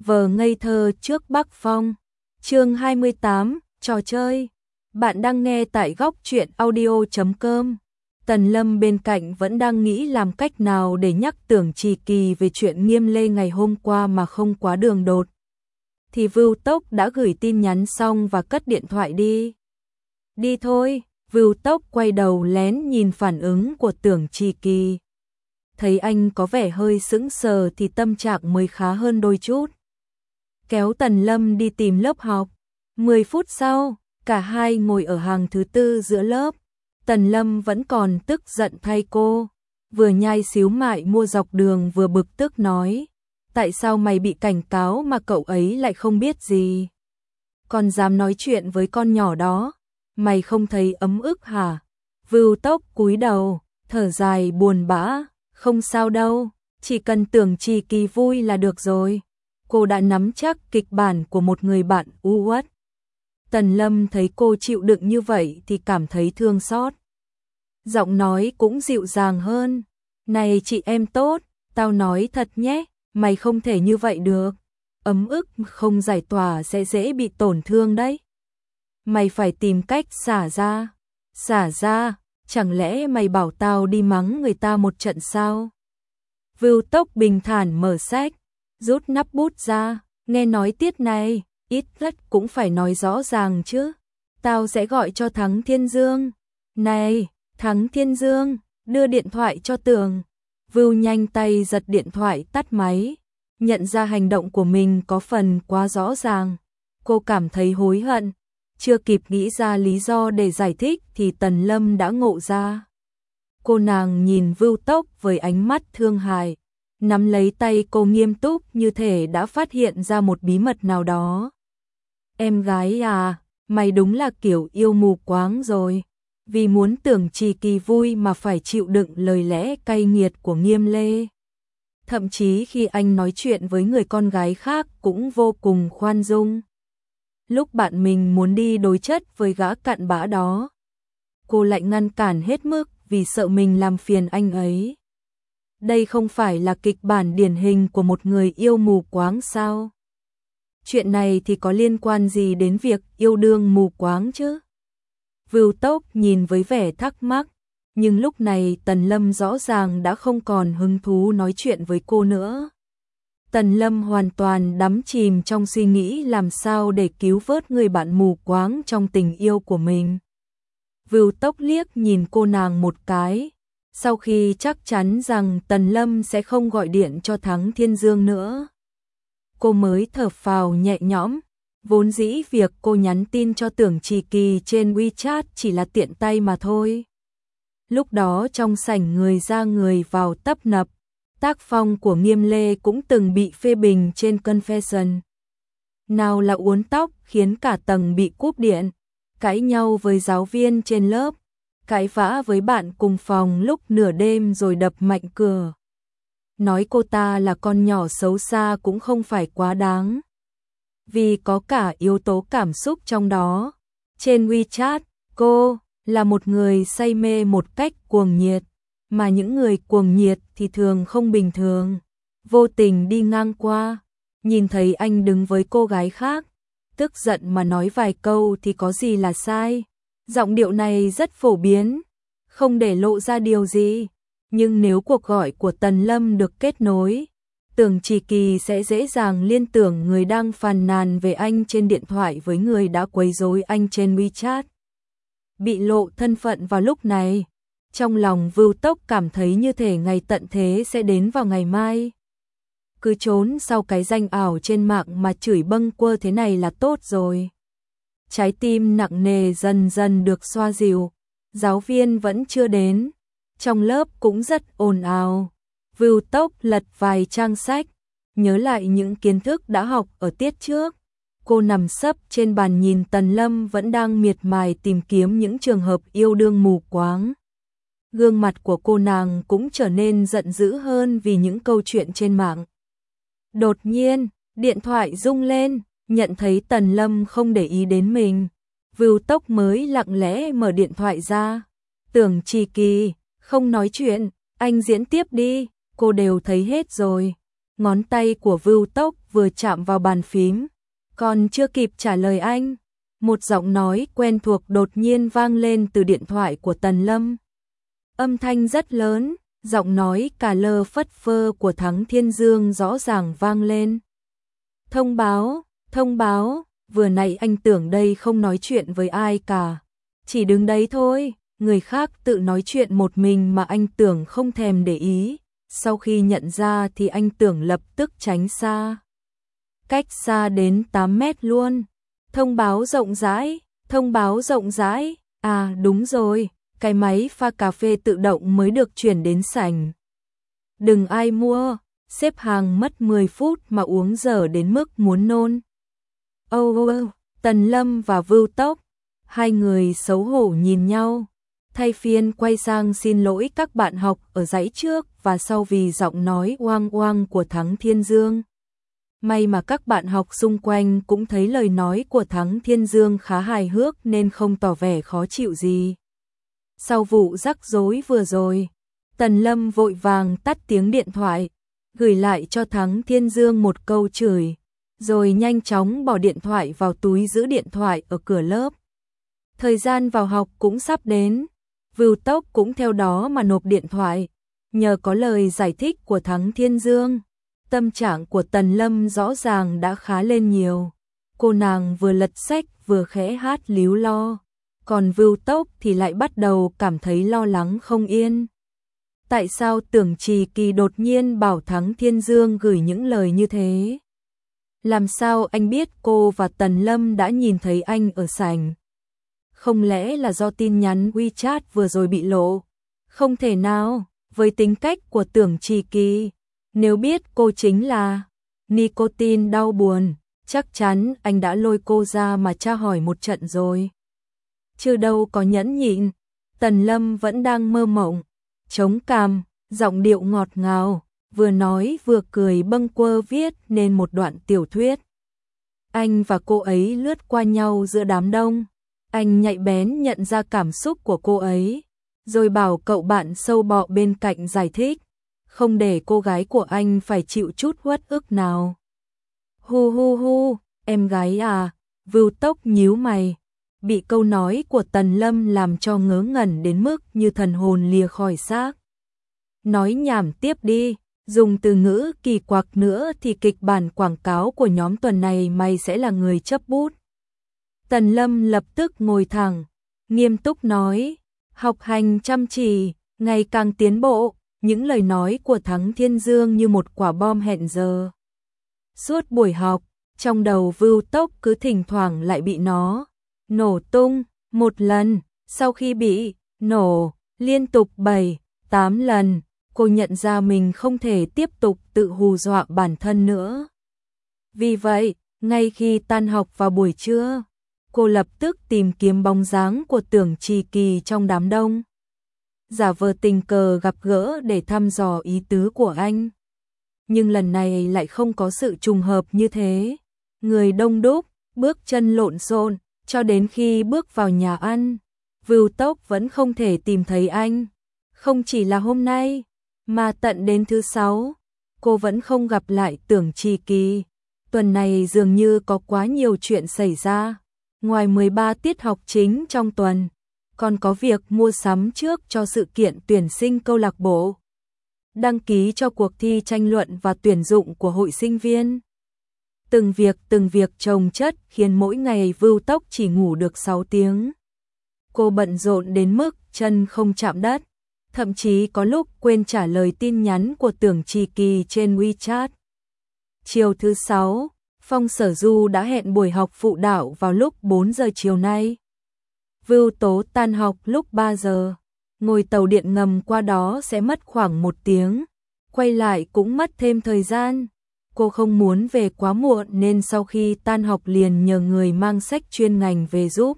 vờ ngây thơ trước Bắc Phong. Chương 28, trò chơi. Bạn đang nghe tại góc truyện audio.com. Tần Lâm bên cạnh vẫn đang nghĩ làm cách nào để nhắc Tưởng Trì Kỳ về chuyện Nghiêm Lê ngày hôm qua mà không quá đường đột. Thì Vưu Tốc đã gửi tin nhắn xong và cất điện thoại đi. Đi thôi, Vưu Tốc quay đầu lén nhìn phản ứng của Tưởng Trì Kỳ. Thấy anh có vẻ hơi sững sờ thì tâm trạng mới khá hơn đôi chút. Kéo Tần Lâm đi tìm lớp học. 10 phút sau, cả hai ngồi ở hàng thứ tư giữa lớp. Tần Lâm vẫn còn tức giận thay cô. Vừa nhai xíu mại mua dọc đường vừa bực tức nói. Tại sao mày bị cảnh cáo mà cậu ấy lại không biết gì? Còn dám nói chuyện với con nhỏ đó? Mày không thấy ấm ức hả? Vưu Tốc cúi đầu, thở dài buồn bã. Không sao đâu, chỉ cần Tưởng Trì Kỳ vui là được rồi. Cô đã nắm chắc kịch bản của một người bạn u uất. Tần Lâm thấy cô chịu đựng như vậy thì cảm thấy thương xót. Giọng nói cũng dịu dàng hơn. Này chị em tốt, tao nói thật nhé, mày không thể như vậy được. Ấm ức không giải tỏa sẽ dễ bị tổn thương đấy. Mày phải tìm cách xả ra. Xả ra, chẳng lẽ mày bảo tao đi mắng người ta một trận sao? Vưu Tốc bình thản mở sách, rút nắp bút ra, nghe nói tiết này, ít nhất cũng phải nói rõ ràng chứ. Tao sẽ gọi cho Thắng Thiên Dương. Này, Thắng Thiên Dương, đưa điện thoại cho Tường. Vưu nhanh tay giật điện thoại tắt máy, nhận ra hành động của mình có phần quá rõ ràng. Cô cảm thấy hối hận, chưa kịp nghĩ ra lý do để giải thích thì Tần Lâm đã ngộ ra. Cô nàng nhìn Vưu Tốc với ánh mắt thương hại, nắm lấy tay cô nghiêm túc như thể đã phát hiện ra một bí mật nào đó. Em gái à, mày đúng là kiểu yêu mù quáng rồi. Vì muốn Tưởng Trì Kỳ vui mà phải chịu đựng lời lẽ cay nghiệt của Nghiêm Lê. Thậm chí khi anh nói chuyện với người con gái khác cũng vô cùng khoan dung. Lúc bạn mình muốn đi đối chất với gã cặn bã đó, cô lại ngăn cản hết mức vì sợ mình làm phiền anh ấy. Đây không phải là kịch bản điển hình của một người yêu mù quáng sao? Chuyện này thì có liên quan gì đến việc yêu đương mù quáng chứ? Vưu Tốc nhìn với vẻ thắc mắc, nhưng lúc này Tần Lâm rõ ràng đã không còn hứng thú nói chuyện với cô nữa. Tần Lâm hoàn toàn đắm chìm trong suy nghĩ làm sao để cứu vớt người bạn mù quáng trong tình yêu của mình. Vưu Tốc liếc nhìn cô nàng một cái, sau khi chắc chắn rằng Tần Lâm sẽ không gọi điện cho Thắng Thiên Dương nữa. Cô mới thở phào nhẹ nhõm, vốn dĩ việc cô nhắn tin cho Tưởng Trì Kỳ trên WeChat chỉ là tiện tay mà thôi. Lúc đó trong sảnh người ra người vào tấp nập, tác phong của Nghiêm Lê cũng từng bị phê bình trên Confession. Nào là uốn tóc khiến cả tầng bị cúp điện, cãi nhau với giáo viên trên lớp, cãi vã với bạn cùng phòng lúc nửa đêm rồi đập mạnh cửa. Nói cô ta là con nhỏ xấu xa cũng không phải quá đáng, vì có cả yếu tố cảm xúc trong đó. Trên WeChat, cô là một người say mê một cách cuồng nhiệt, mà những người cuồng nhiệt thì thường không bình thường. Vô tình đi ngang qua, nhìn thấy anh đứng với cô gái khác, tức giận mà nói vài câu thì có gì là sai. Giọng điệu này rất phổ biến, không để lộ ra điều gì. Nhưng nếu cuộc gọi của Tần Lâm được kết nối, Tưởng Trì Kỳ sẽ dễ dàng liên tưởng người đang phàn nàn về anh trên điện thoại với người đã quấy rối anh trên WeChat. Bị lộ thân phận vào lúc này, trong lòng Vưu Tốc cảm thấy như thể ngày tận thế sẽ đến vào ngày mai. Cứ trốn sau cái danh ảo trên mạng mà chửi bâng quơ thế này là tốt rồi. Trái tim nặng nề dần dần được xoa dịu, giáo viên vẫn chưa đến, trong lớp cũng rất ồn ào. Vưu Tốc lật vài trang sách, nhớ lại những kiến thức đã học ở tiết trước. Cô nằm sấp trên bàn nhìn Tần Lâm vẫn đang miệt mài tìm kiếm những trường hợp yêu đương mù quáng. Gương mặt của cô nàng cũng trở nên giận dữ hơn vì những câu chuyện trên mạng. Đột nhiên, điện thoại rung lên, nhận thấy Tần Lâm không để ý đến mình. Vưu Tốc mới lặng lẽ mở điện thoại ra. Tưởng Trì Kỳ, không nói chuyện, anh diễn tiếp đi, cô đều thấy hết rồi. Ngón tay của Vưu Tốc vừa chạm vào bàn phím, còn chưa kịp trả lời anh, một giọng nói quen thuộc đột nhiên vang lên từ điện thoại của Tần Lâm. Âm thanh rất lớn, giọng nói cà lơ phất phơ của Thắng Thiên Dương rõ ràng vang lên. Thông báo, vừa nãy anh tưởng đây không nói chuyện với ai cả, chỉ đứng đấy thôi, người khác tự nói chuyện một mình mà anh tưởng không thèm để ý, sau khi nhận ra thì anh tưởng lập tức tránh xa. Cách xa đến 8 mét luôn. Thông báo rộng rãi, à đúng rồi, cái máy pha cà phê tự động mới được chuyển đến sảnh. Đừng ai mua, xếp hàng mất 10 phút mà uống dở đến mức muốn nôn. Tần Lâm và Vưu Tốc, hai người xấu hổ nhìn nhau, thay phiên quay sang xin lỗi các bạn học ở dãy trước và sau vì giọng nói oang oang của Thắng Thiên Dương. May mà các bạn học xung quanh cũng thấy lời nói của Thắng Thiên Dương khá hài hước nên không tỏ vẻ khó chịu gì. Sau vụ rắc rối vừa rồi, Tần Lâm vội vàng tắt tiếng điện thoại, gửi lại cho Thắng Thiên Dương một câu chửi, rồi nhanh chóng bỏ điện thoại vào túi giữ điện thoại ở cửa lớp. Thời gian vào học cũng sắp đến, Vưu Tốc cũng theo đó mà nộp điện thoại, nhờ có lời giải thích của Thắng Thiên Dương. Tâm trạng của Tần Lâm rõ ràng đã khá lên nhiều. Cô nàng vừa lật sách vừa khẽ hát líu lo, còn Vưu Tốc thì lại bắt đầu cảm thấy lo lắng không yên. Tại sao Tưởng Trì Kỳ đột nhiên bảo Thắng Thiên Dương gửi những lời như thế? Làm sao anh biết cô và Tần Lâm đã nhìn thấy anh ở sảnh? Không lẽ là do tin nhắn WeChat vừa rồi bị lộ? Không thể nào, với tính cách của Tưởng Trì Kỳ, nếu biết cô chính là nicotine đau buồn, chắc chắn anh đã lôi cô ra mà tra hỏi một trận rồi. Chứ đâu có nhẫn nhịn. Tần Lâm vẫn đang mơ mộng, chống cằm, giọng điệu ngọt ngào, vừa nói vừa cười bâng quơ viết nên một đoạn tiểu thuyết. Anh và cô ấy lướt qua nhau giữa đám đông, anh nhạy bén nhận ra cảm xúc của cô ấy, rồi bảo cậu bạn sâu bọ bên cạnh giải thích, không để cô gái của anh phải chịu chút uất ức nào. Hu, em gái à, Vưu Tốc nhíu mày, bị câu nói của Tần Lâm làm cho ngớ ngẩn đến mức như thần hồn lìa khỏi xác. Nói nhảm tiếp đi, dùng từ ngữ kỳ quặc nữa thì kịch bản quảng cáo của nhóm tuần này mày sẽ là người chấp bút. Tần Lâm lập tức ngồi thẳng, nghiêm túc nói, học hành chăm chỉ, ngày càng tiến bộ. Những lời nói của Thắng Thiên Dương như một quả bom hẹn giờ. Suốt buổi học, trong đầu Vưu Tốc cứ thỉnh thoảng lại bị nó nổ tung một lần, sau khi bị nổ liên tục 7-8 lần, cô nhận ra mình không thể tiếp tục tự hù dọa bản thân nữa. Vì vậy, ngay khi tan học vào buổi trưa, cô lập tức tìm kiếm bóng dáng của Tưởng Trì Kỳ trong đám đông, giả vờ tình cờ gặp gỡ để thăm dò ý tứ của anh. Nhưng lần này lại không có sự trùng hợp như thế. Người đông đúc, bước chân lộn xộn, cho đến khi bước vào nhà ăn, Vưu Tốc vẫn không thể tìm thấy anh. Không chỉ là hôm nay, mà tận đến thứ 6, cô vẫn không gặp lại Tưởng Trì Kỳ. Tuần này dường như có quá nhiều chuyện xảy ra. Ngoài 13 tiết học chính trong tuần, còn có việc mua sắm trước cho sự kiện tuyển sinh câu lạc bộ, đăng ký cho cuộc thi tranh luận và tuyển dụng của hội sinh viên. Từng việc chồng chất khiến mỗi ngày Vưu Tốc chỉ ngủ được 6 tiếng. Cô bận rộn đến mức chân không chạm đất, thậm chí có lúc quên trả lời tin nhắn của Tưởng Trì Kỳ trên WeChat. Chiều thứ 6, Phong Sở Du đã hẹn buổi học phụ đạo vào lúc 4 giờ chiều nay. Vưu Tố tan học lúc 3 giờ, ngồi tàu điện ngầm qua đó sẽ mất khoảng 1 tiếng, quay lại cũng mất thêm thời gian. Cô không muốn về quá muộn nên sau khi tan học liền nhờ người mang sách chuyên ngành về giúp,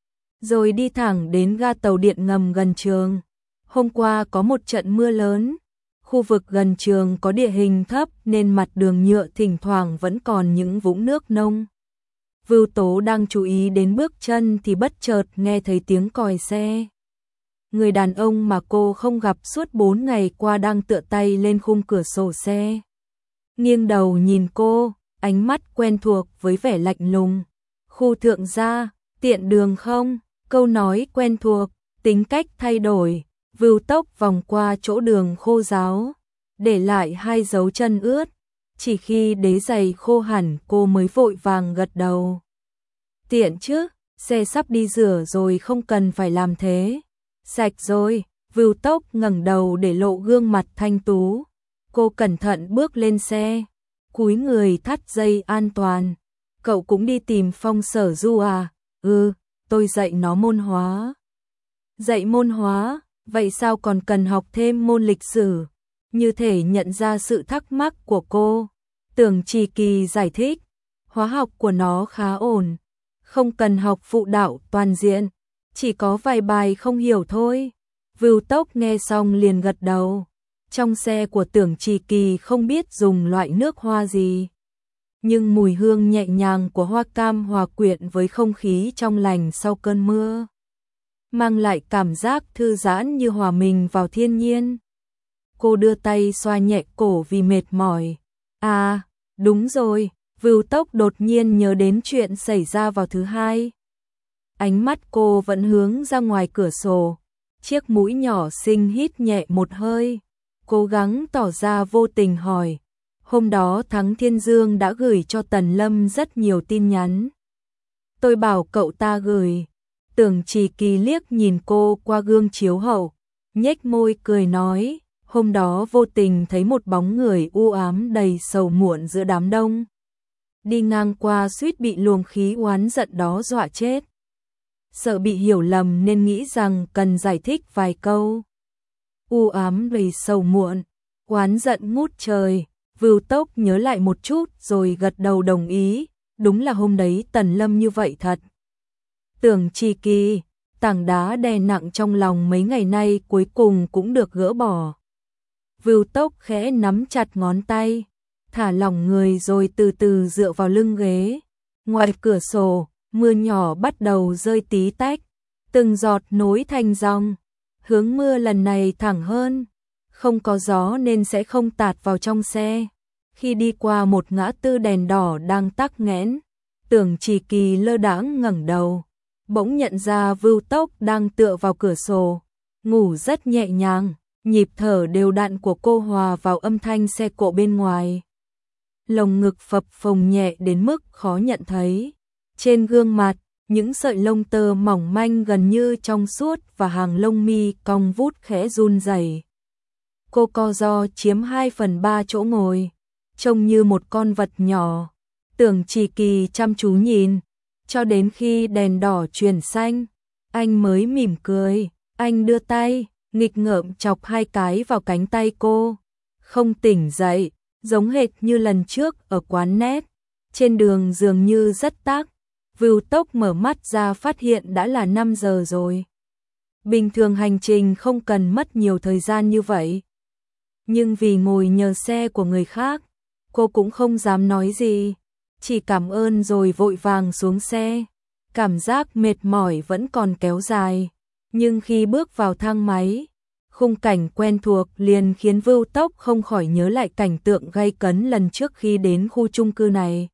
rồi đi thẳng đến ga tàu điện ngầm gần trường. Hôm qua có một trận mưa lớn, khu vực gần trường có địa hình thấp nên mặt đường nhựa thỉnh thoảng vẫn còn những vũng nước nông. Vưu Tố đang chú ý đến bước chân thì bất chợt nghe thấy tiếng còi xe. Người đàn ông mà cô không gặp suốt 4 ngày qua đang tựa tay lên khung cửa sổ xe. Nghiêng đầu nhìn cô, ánh mắt quen thuộc với vẻ lạnh lùng. Khu thượng gia, tiện đường không? Câu nói quen thuộc, tính cách thay đổi, Vưu Tốc vòng qua chỗ đường khô ráo, để lại 2 dấu chân ướt. Chỉ khi đế giày khô hẳn cô mới vội vàng gật đầu. Tiện chứ, xe sắp đi rửa rồi, không cần phải làm thế. Sạch rồi, Vưu Tốc ngẩng đầu để lộ gương mặt thanh tú. Cô cẩn thận bước lên xe, cúi người thắt dây an toàn. Cậu cũng đi tìm Phong Sở Du à? Ừ, tôi dạy nó môn hóa. Dạy môn hóa, vậy sao còn cần học thêm môn lịch sử? Như thể nhận ra sự thắc mắc của cô, Tưởng Trì Kỳ giải thích, hóa học của nó khá ổn, không cần học phụ đạo toàn diện, chỉ có vài bài không hiểu thôi. Vưu Tốc nghe xong liền gật đầu. Trong xe của Tưởng Trì Kỳ không biết dùng loại nước hoa gì, nhưng mùi hương nhẹ nhàng của hoa cam hòa quyện với không khí trong lành sau cơn mưa, mang lại cảm giác thư giãn như hòa mình vào thiên nhiên. Cô đưa tay xoa nhẹ cổ vì mệt mỏi. À, đúng rồi, Vưu Tốc đột nhiên nhớ đến chuyện xảy ra vào thứ Hai. Ánh mắt cô vẫn hướng ra ngoài cửa sổ, chiếc mũi nhỏ xinh hít nhẹ một hơi, cố gắng tỏ ra vô tình hỏi. Hôm đó Thắng Thiên Dương đã gửi cho Tần Lâm rất nhiều tin nhắn. Tôi bảo cậu ta gửi. Tưởng Trì Kỳ liếc nhìn cô qua gương chiếu hậu, nhếch môi cười nói, hôm đó vô tình thấy một bóng người u ám đầy sầu muộn giữa đám đông. Đi ngang qua suýt bị luồng khí oán giận đó dọa chết. Sợ bị hiểu lầm nên nghĩ rằng cần giải thích vài câu. U ám đầy sầu muộn, oán giận ngút trời. Vưu Tốc nhớ lại một chút rồi gật đầu đồng ý, đúng là hôm đấy Tần Lâm như vậy thật. Tưởng Trì Kỳ, tảng đá đè nặng trong lòng mấy ngày nay cuối cùng cũng được gỡ bỏ. Vưu Tốc khẽ nắm chặt ngón tay, thả lỏng người rồi từ từ dựa vào lưng ghế. Ngoài cửa sổ, mưa nhỏ bắt đầu rơi tí tách, từng giọt nối thành dòng. Hướng mưa lần này thẳng hơn, không có gió nên sẽ không tạt vào trong xe. Khi đi qua một ngã tư đèn đỏ đang tắc nghẽn, Tưởng Trì Kỳ lơ đãng ngẩng đầu, bỗng nhận ra Vưu Tốc đang tựa vào cửa sổ, ngủ rất nhẹ nhàng, nhịp thở đều đặn của cô hòa vào âm thanh xe cộ bên ngoài. Lồng ngực phập phồng nhẹ đến mức khó nhận thấy. Trên gương mặt, những sợi lông tơ mỏng manh gần như trong suốt và hàng lông mi cong vút khẽ run rẩy. Cô co ro chiếm 2/3 chỗ ngồi, trông như một con vật nhỏ. Tưởng Trì Kỳ chăm chú nhìn, cho đến khi đèn đỏ chuyển xanh, anh mới mỉm cười. Anh đưa tay, nghịch ngợm chọc 2 cái vào cánh tay cô. Không tỉnh dậy, giống hệt như lần trước ở quán net. Trên đường dường như rất tắc. Vưu Tốc mở mắt ra phát hiện đã là 5 giờ rồi. Bình thường hành trình không cần mất nhiều thời gian như vậy. Nhưng vì ngồi nhờ xe của người khác, cô cũng không dám nói gì, chỉ cảm ơn rồi vội vàng xuống xe. Cảm giác mệt mỏi vẫn còn kéo dài, nhưng khi bước vào thang máy, khung cảnh quen thuộc liền khiến Vưu Tốc không khỏi nhớ lại cảnh tượng gay cấn lần trước khi đến khu chung cư này.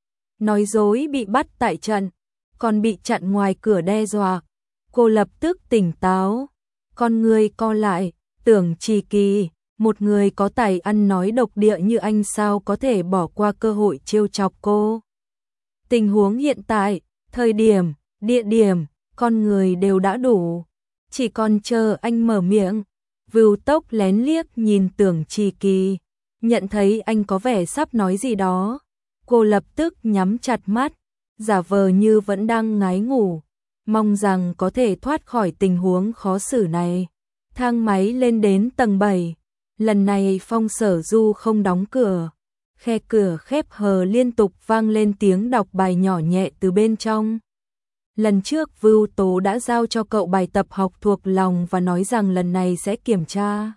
Nói dối bị bắt tại trận, còn bị chặn ngoài cửa đe dọa. Cô lập tức tỉnh táo, con người co lại. Tưởng Trì Kỳ, một người có tài ăn nói độc địa như anh sao có thể bỏ qua cơ hội trêu chọc cô. Tình huống hiện tại, thời điểm, địa điểm, con người đều đã đủ, chỉ còn chờ anh mở miệng. Vưu Tốc lén liếc nhìn Tưởng Trì Kỳ, nhận thấy anh có vẻ sắp nói gì đó. Cô lập tức nhắm chặt mắt, giả vờ như vẫn đang ngái ngủ, mong rằng có thể thoát khỏi tình huống khó xử này. Thang máy lên đến tầng 7, lần này Phong Sở Du không đóng cửa. Khe cửa khép hờ liên tục vang lên tiếng đọc bài nhỏ nhẹ từ bên trong. Lần trước Vưu Tố đã giao cho cậu bài tập học thuộc lòng và nói rằng lần này sẽ kiểm tra.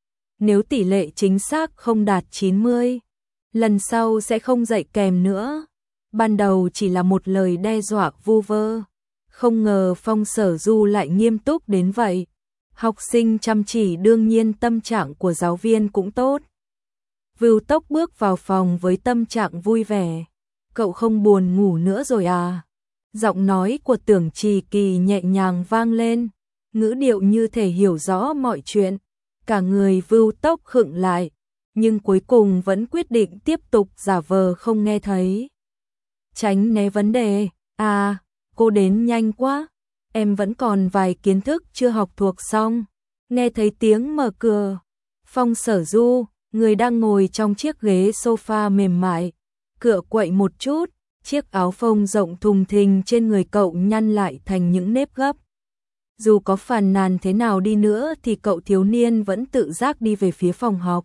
Nếu tỷ lệ chính xác không đạt 90, lần sau sẽ không dạy kèm nữa. Ban đầu chỉ là một lời đe dọa vu vơ, không ngờ Phong Sở Du lại nghiêm túc đến vậy. Học sinh chăm chỉ đương nhiên tâm trạng của giáo viên cũng tốt. Vưu Tốc bước vào phòng với tâm trạng vui vẻ. Cậu không buồn ngủ nữa rồi à? Giọng nói của Tưởng Trì Kỳ nhẹ nhàng vang lên, ngữ điệu như thể hiểu rõ mọi chuyện. Cả người Vưu Tốc khựng lại, nhưng cuối cùng vẫn quyết định tiếp tục giả vờ không nghe thấy. Tránh né vấn đề, à, cô đến nhanh quá, em vẫn còn vài kiến thức chưa học thuộc xong. Nghe thấy tiếng mở cửa, Phong Sở Du, người đang ngồi trong chiếc ghế sofa mềm mại, cựa quậy một chút, chiếc áo phông rộng thùng thình trên người cậu nhăn lại thành những nếp gấp. Dù có phàn nàn thế nào đi nữa thì cậu thiếu niên vẫn tự giác đi về phía phòng học.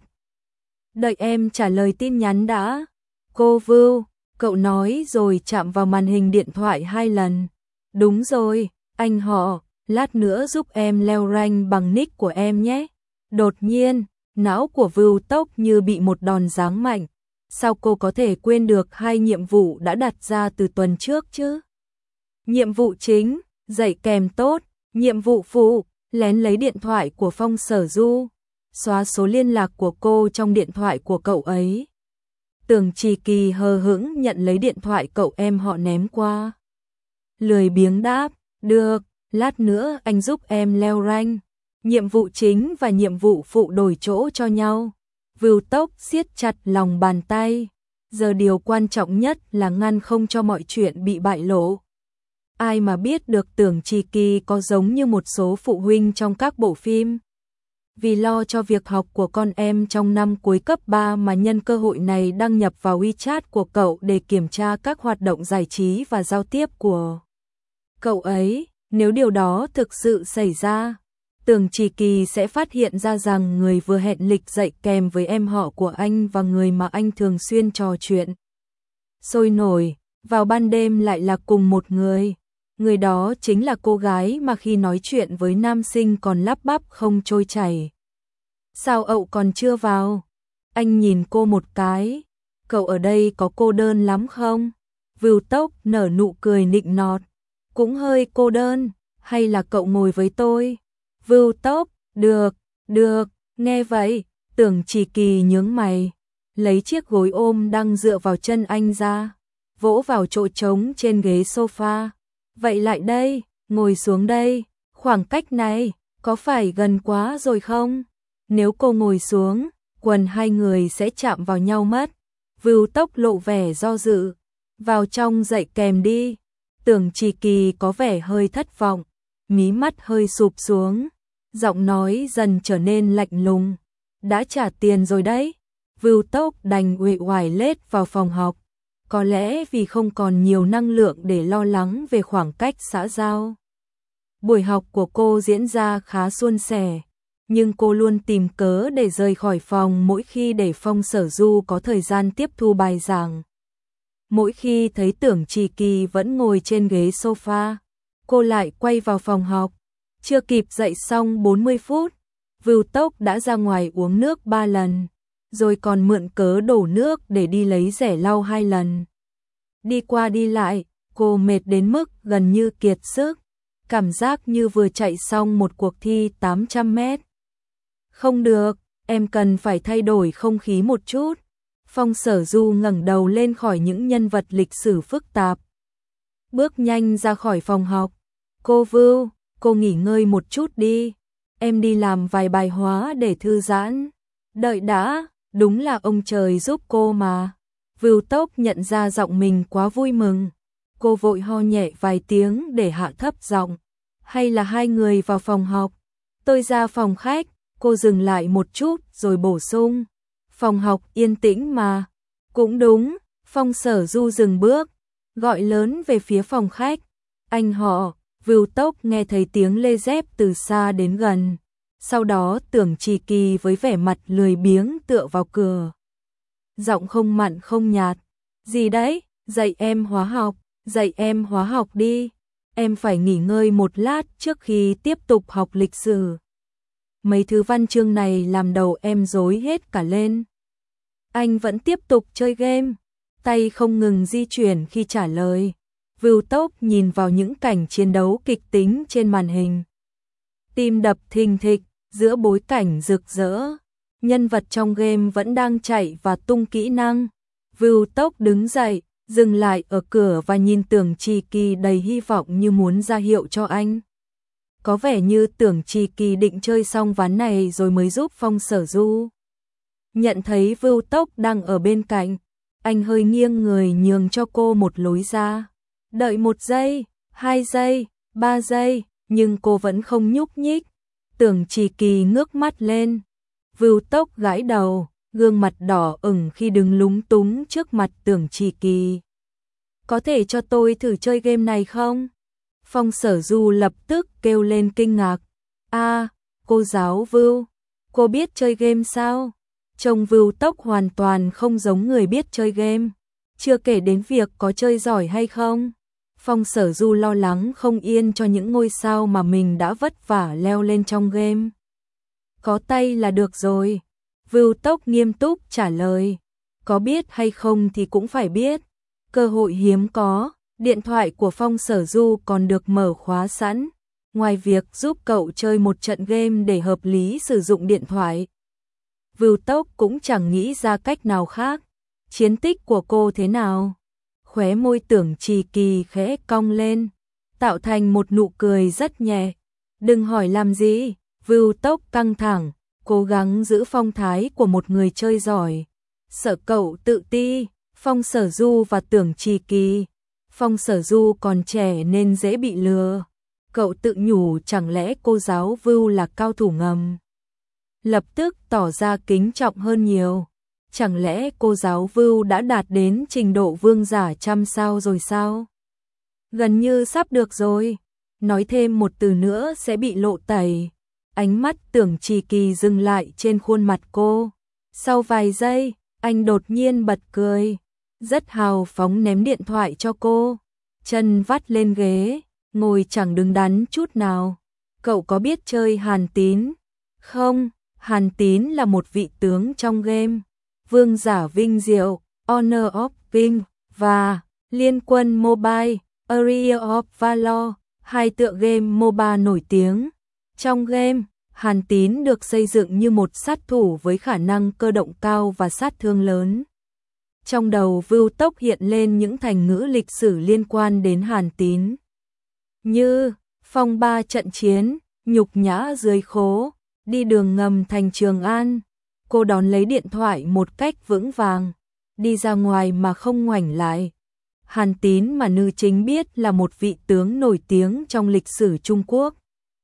Đợi em trả lời tin nhắn đã. Cô Vưu, cậu nói rồi chạm vào màn hình điện thoại 2 lần. Đúng rồi, anh họ, lát nữa giúp em leo rank bằng nick của em nhé. Đột nhiên, não của Vưu Tốc như bị một đòn giáng mạnh. Sao cô có thể quên được 2 nhiệm vụ đã đặt ra từ tuần trước chứ? Nhiệm vụ chính, dạy kèm tốt. Nhiệm vụ phụ, lén lấy điện thoại của Phong Sở Du, xóa số liên lạc của cô trong điện thoại của cậu ấy. Tưởng Trì Kỳ hờ hững nhận lấy điện thoại cậu em họ ném qua. Lười biếng đáp, được, lát nữa anh giúp em leo rank. Nhiệm vụ chính và nhiệm vụ phụ đổi chỗ cho nhau. Vưu Tốc siết chặt lòng bàn tay. Giờ điều quan trọng nhất là ngăn không cho mọi chuyện bị bại lộ. Ai mà biết được Tưởng Trì Kỳ có giống như một số phụ huynh trong các bộ phim. Vì lo cho việc học của con em trong năm cuối cấp 3 mà nhân cơ hội này đăng nhập vào WeChat của cậu để kiểm tra các hoạt động giải trí và giao tiếp của cậu ấy. Nếu điều đó thực sự xảy ra, Tưởng Trì Kỳ sẽ phát hiện ra rằng người vừa hẹn lịch dạy kèm với em họ của anh và người mà anh thường xuyên trò chuyện sôi nổi vào ban đêm lại là cùng một người. Người đó chính là cô gái mà khi nói chuyện với nam sinh còn lắp bắp không trôi chảy. Sao ậu còn chưa vào? Anh nhìn cô một cái. Cậu ở đây có cô đơn lắm không? Vưu Tốc nở nụ cười nịnh nọt. Cũng hơi cô đơn, hay là cậu ngồi với tôi? Vưu Tốc, được, nghe vậy, Tưởng Trì Kỳ nhướng mày. Lấy chiếc gối ôm đang dựa vào chân anh ra, vỗ vào chỗ trống trên ghế sofa. Vậy lại đây, ngồi xuống đây, khoảng cách này, có phải gần quá rồi không? Nếu cô ngồi xuống, quần hai người sẽ chạm vào nhau mất. Vưu Tốc lộ vẻ do dự, vào trong dạy kèm đi. Tưởng Trì Kỳ có vẻ hơi thất vọng, mí mắt hơi sụp xuống, giọng nói dần trở nên lạnh lùng. Đã trả tiền rồi đấy. Vưu Tốc đành uể oải lết vào phòng học. Có lẽ vì không còn nhiều năng lượng để lo lắng về khoảng cách xã giao. Buổi học của cô diễn ra khá suôn sẻ, nhưng cô luôn tìm cớ để rời khỏi phòng mỗi khi để Phong Sở Du có thời gian tiếp thu bài giảng. Mỗi khi thấy Tưởng Trì Kỳ vẫn ngồi trên ghế sofa, cô lại quay vào phòng học. Chưa kịp dạy xong 40 phút, Vưu Tốc đã ra ngoài uống nước 3 lần. Rồi còn mượn cớ đổ nước để đi lấy rẻ lau 2 lần. Đi qua đi lại, cô mệt đến mức gần như kiệt sức, cảm giác như vừa chạy xong một cuộc thi 800 mét. Không được, em cần phải thay đổi không khí một chút. Phong Sở Du ngẩng đầu lên khỏi những nhân vật lịch sử phức tạp. Bước nhanh ra khỏi phòng học. Cô Vưu, cô nghỉ ngơi một chút đi. Em đi làm vài bài hóa để thư giãn. Đợi đã. Đúng là ông trời giúp cô mà. Vưu Tốc nhận ra giọng mình quá vui mừng. Cô vội ho nhẹ vài tiếng để hạ thấp giọng. Hay là hai người vào phòng học? Tôi ra phòng khách. Cô dừng lại một chút rồi bổ sung. Phòng học yên tĩnh mà. Cũng đúng. Phong Sở Du dừng bước, gọi lớn về phía phòng khách. Anh họ. Vưu Tốc nghe thấy tiếng lê dép từ xa đến gần. Sau đó Tưởng Trì Kỳ với vẻ mặt lười biếng tựa vào cửa. Giọng không mặn không nhạt. Gì đấy? Dạy em hóa học đi. Em phải nghỉ ngơi một lát trước khi tiếp tục học lịch sử. Mấy thứ văn chương này làm đầu em rối hết cả lên. Anh vẫn tiếp tục chơi game. Tay không ngừng di chuyển khi trả lời. Vưu Tốc nhìn vào những cảnh chiến đấu kịch tính trên màn hình. Tim đập thình thịch. Giữa bối cảnh rực rỡ, nhân vật trong game vẫn đang chạy và tung kỹ năng. Vưu Tốc đứng dậy, dừng lại ở cửa và nhìn Tưởng Trì Kỳ đầy hy vọng như muốn ra hiệu cho anh. Có vẻ như Tưởng Trì Kỳ định chơi xong ván này rồi mới giúp Phong Sở Du. Nhận thấy Vưu Tốc đang ở bên cạnh, anh hơi nghiêng người nhường cho cô một lối ra. Đợi 1 giây, 2 giây, 3 giây, nhưng cô vẫn không nhúc nhích. Tưởng Trì Kỳ ngước mắt lên. Vưu Tốc gãi đầu, gương mặt đỏ ửng khi đứng lúng túng trước mặt Tưởng Trì Kỳ. Có thể cho tôi thử chơi game này không? Phong Sở Du lập tức kêu lên kinh ngạc. Cô giáo Vưu, cô biết chơi game sao? Trông Vưu Tốc hoàn toàn không giống người biết chơi game. Chưa kể đến việc có chơi giỏi hay không. Phong Sở Du lo lắng không yên cho những ngôi sao mà mình đã vất vả leo lên trong game. Có tay là được rồi. Vưu Tốc nghiêm túc trả lời. Có biết hay không thì cũng phải biết. Cơ hội hiếm có, điện thoại của Phong Sở Du còn được mở khóa sẵn. Ngoài việc giúp cậu chơi một trận game để hợp lý sử dụng điện thoại, Vưu Tốc cũng chẳng nghĩ ra cách nào khác. Chiến tích của cô thế nào? Khóe môi Tưởng Trì Kỳ khẽ cong lên, tạo thành một nụ cười rất nhẹ. Đừng hỏi làm gì. Vưu Tốc căng thẳng, cố gắng giữ phong thái của một người chơi giỏi. Sợ cậu tự ti. Phong Sở Du và Tưởng Trì Kỳ. Phong Sở Du còn trẻ nên dễ bị lừa. Cậu tự nhủ chẳng lẽ cô giáo Vưu là cao thủ ngầm. Lập tức tỏ ra kính trọng hơn nhiều. Chẳng lẽ cô giáo Vưu đã đạt đến trình độ vương giả trăm sao rồi sao? Gần như sắp được rồi. Nói thêm một từ nữa sẽ bị lộ tẩy. Ánh mắt Tưởng Trì Kỳ dừng lại trên khuôn mặt cô. Sau vài giây, anh đột nhiên bật cười. Rất hào phóng ném điện thoại cho cô. Chân vắt lên ghế, ngồi chẳng đứng đắn chút nào. Cậu có biết chơi Hàn Tín không? Hàn Tín là một vị tướng trong game Vương giả vinh diệu, Honor of King và Liên quân Mobile, Area of Valor, 2 tựa game MOBA nổi tiếng. Trong game, Hàn Tín được xây dựng như một sát thủ với khả năng cơ động cao và sát thương lớn. Trong đầu Vưu Tốc hiện lên những thành ngữ lịch sử liên quan đến Hàn Tín. Như, phong ba trận chiến, nhục nhã dưới khố, đi đường ngầm thành Trường An. Cô đón lấy điện thoại một cách vững vàng, đi ra ngoài mà không ngoảnh lại. Hàn Tín mà nữ chính biết là một vị tướng nổi tiếng trong lịch sử Trung Quốc.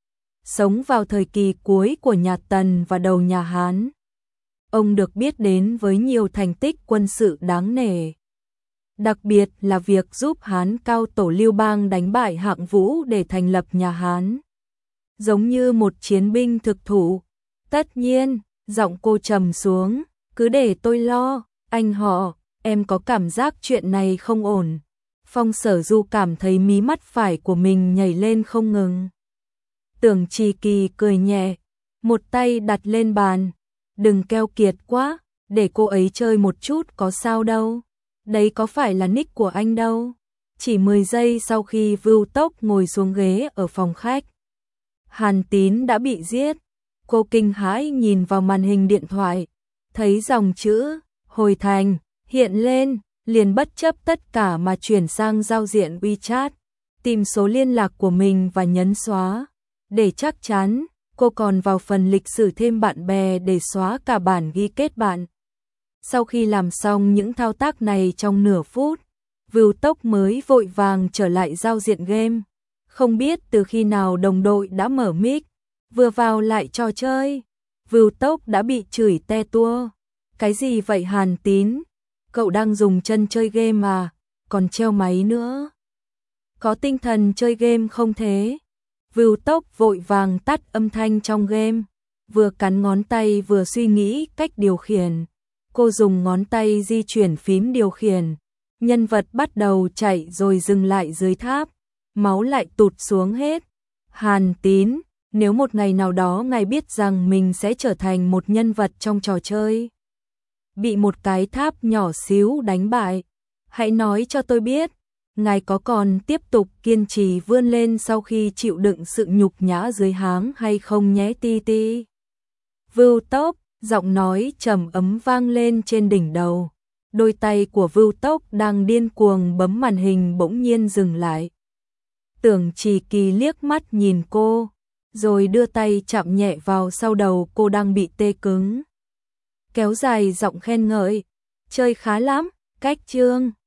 Sống vào thời kỳ cuối của nhà Tần và đầu nhà Hán. Ông được biết đến với nhiều thành tích quân sự đáng nể. Đặc biệt là việc giúp Hán cao tổ Lưu Bang đánh bại Hạng Vũ để thành lập nhà Hán. Giống như một chiến binh thực thụ. Tất nhiên, giọng cô trầm xuống, cứ để tôi lo, anh họ, em có cảm giác chuyện này không ổn. Phong Sở Du cảm thấy mí mắt phải của mình nhảy lên không ngừng. Tưởng Trì Kỳ cười nhẹ, một tay đặt lên bàn. Đừng keo kiệt quá, để cô ấy chơi một chút có sao đâu. Đấy có phải là nick của anh đâu. Chỉ 10 giây sau khi Vưu Tốc ngồi xuống ghế ở phòng khách, Hàn Tín đã bị giết. Cô kinh hãi nhìn vào màn hình điện thoại, thấy dòng chữ hồi thành hiện lên, liền bất chấp tất cả mà chuyển sang giao diện WeChat, tìm số liên lạc của mình và nhấn xóa. Để chắc chắn, cô còn vào phần lịch sử thêm bạn bè để xóa cả bản ghi kết bạn. Sau khi làm xong những thao tác này trong nửa phút, Vưu Tốc mới vội vàng trở lại giao diện game. Không biết từ khi nào đồng đội đã mở mic, vừa vào lại trò chơi, Vưu Tốc đã bị chửi te tua. Cái gì vậy Hàn Tín? Cậu đang dùng chân chơi game à? Còn treo máy nữa. Có tinh thần chơi game không thế? Vưu Tốc vội vàng tắt âm thanh trong game, vừa cắn ngón tay vừa suy nghĩ cách điều khiển. Cô dùng ngón tay di chuyển phím điều khiển. Nhân vật bắt đầu chạy rồi dừng lại dưới tháp, máu lại tụt xuống hết. Hàn Tín, nếu một ngày nào đó ngài biết rằng mình sẽ trở thành một nhân vật trong trò chơi, bị một cái tháp nhỏ xíu đánh bại, hãy nói cho tôi biết, ngài có còn tiếp tục kiên trì vươn lên sau khi chịu đựng sự nhục nhã dưới háng hay không nhé ti ti. Vưu Tốc, Giọng nói trầm ấm vang lên trên đỉnh đầu. Đôi tay của Vưu Tốc đang điên cuồng bấm màn hình bỗng nhiên dừng lại. Tưởng Trì Kỳ liếc mắt nhìn cô, rồi đưa tay chạm nhẹ vào sau đầu cô đang bị tê cứng. Kéo dài giọng khen ngợi, chơi khá lắm, cách chương.